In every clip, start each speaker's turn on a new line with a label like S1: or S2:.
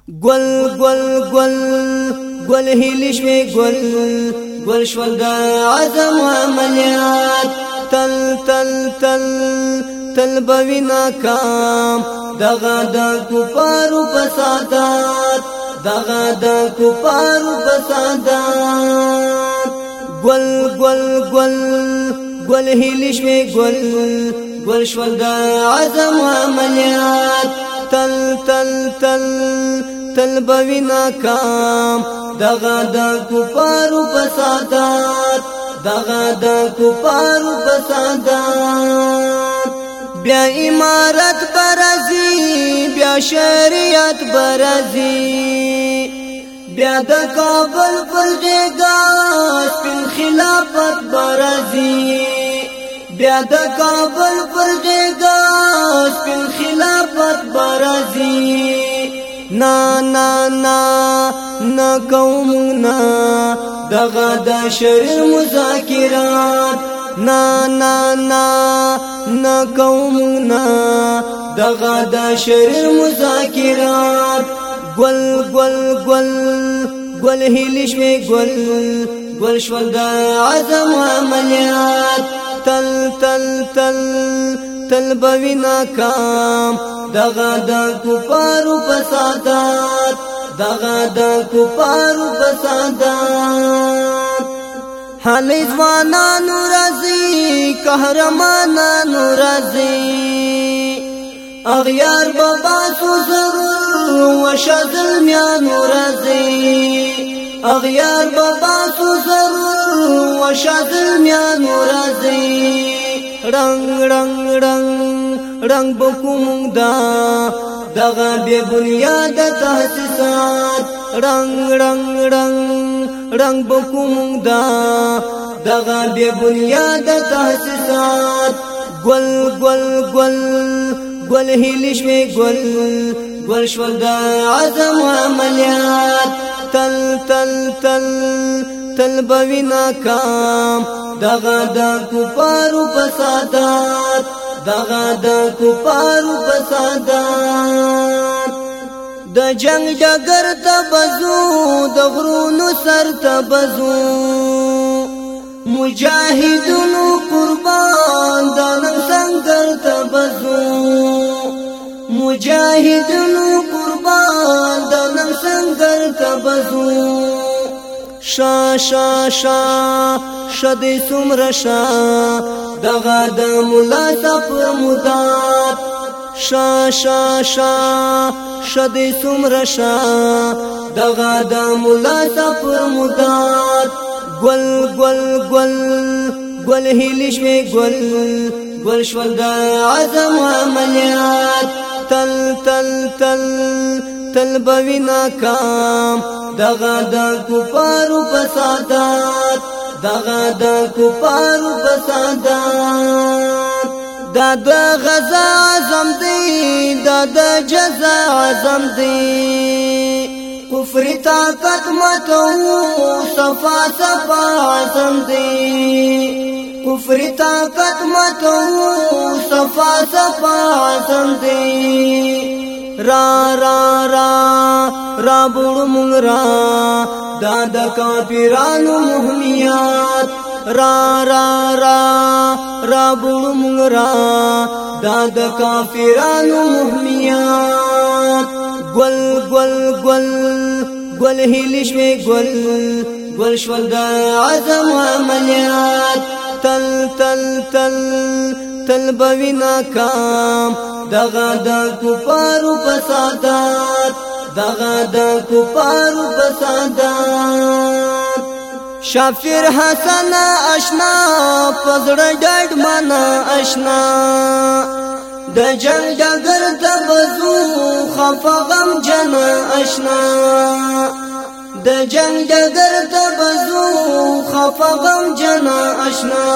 S1: گل گل گل گل هیلی شوی گل گل شول دا عزم و عملیات تل تل تل تل بوی ناکام دغا دا کفارو فسادات دغا دا کفارو فسادات گل گل گل گل هیلی شوی گل گل شول دا عزم و عملیات تل تل تل تل بوی ناکام دغا دا کفارو فسادات دغا دا کفارو فسادات بیا امارت برازی بیا شریعت برازی بیا د کابل فرجگا سپین خلافت برازی بیا د کابل فرجگا سپین خلافت برازی نا نا نا نا قومنا دغا دا شریر مذاکرات نا نا نا نا قومنا دغا دا شریر مذاکرات گل گل گل گل هیلی شوی گل گل شول دا عزم و عملیات تل تل تل تل بوی ناکام دغا دا کفارو فسادات دغا دا کفارو فسادات حالی زوانانو رازی قهرمانانو رازی اغیار بباسو ضرور وشازل میانو رازی اغیار بباسو ضرور وشازل میانو رازی رنگ رنگ رنگ رنگ بکوم دا دغا بے بنیاد تحسیسات رنگ رنگ رنگ رنگ بکوم دا دغا بے بنیاد تحسیسات گل گل گل گل هیلی شوی گل گل شول دا عزم و عملیات تل تل تل تل بوی ناکام دغا دا کفارو فسادات دغا دا کفارو فسادات د جنگ جگر تبزو د غرونو سر تبزو مجاهدونو قربان دانم سنگر تبزو مجاهدونو قربان دانم سنگر تبزو شا شا شا شدی سمر شا دغا دا ملا سفر مدات شا شا شا شدی سمر شا دغا دا ملا سفر مدات گل گل گل گل هیلی شوی گل گل شول دا عزم و عملیات تل تل تل تل بوی ناکام دغا دا کفارو فسادات دغا دا کفارو فسادات دا دا غزا عزم دی دا دا جزا عزم دی کفر طاقت متو صفا صفا عزم دی کفر طاقت متو صفا صفا عزم دی را را را را بڑو منگرا دادا کافرانو محمیات را را را را بڑو منگرا دادا کافرانو محمیات گل گل گل گل هیلی شوی گل گل شول دا عزم و عملیات تل تل تل تل بوی ناکام دغا دا کفارو فسادات دغا دا کفارو فسادات شافر حسن اشنا پزړ ډډ منا اشنا د جنگ ډګر ته بزو خفا غم جن اشنا د جنگ ډګر ته بزو خفا غم جن اشنا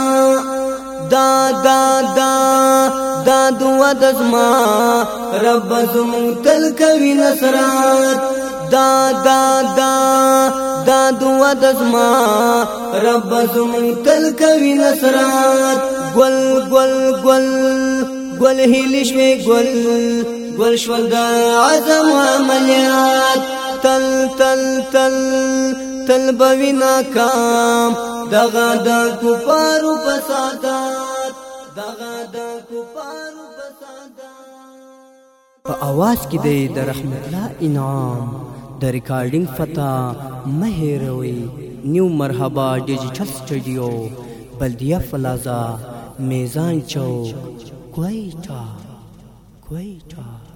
S1: دا دا دا دا دعا دزما رب زمون تل کوي نصرات دا دا دا دا دعا دزما رب زمون تل کوي نصرات گل گل گل گل هیلی شوی گل گل شول دا عزم و عملیات تل تل تل تل بوی ناکام دغا دا کفارو فسادات دغا دا کفارو فسادات په आवाज کې د رحمت الله انعام د ریکارډینګ فتا مهروي نیو مرحبا ډیجیټل سټوډیو بلدیه پلازا میزان چوک کوئٹہ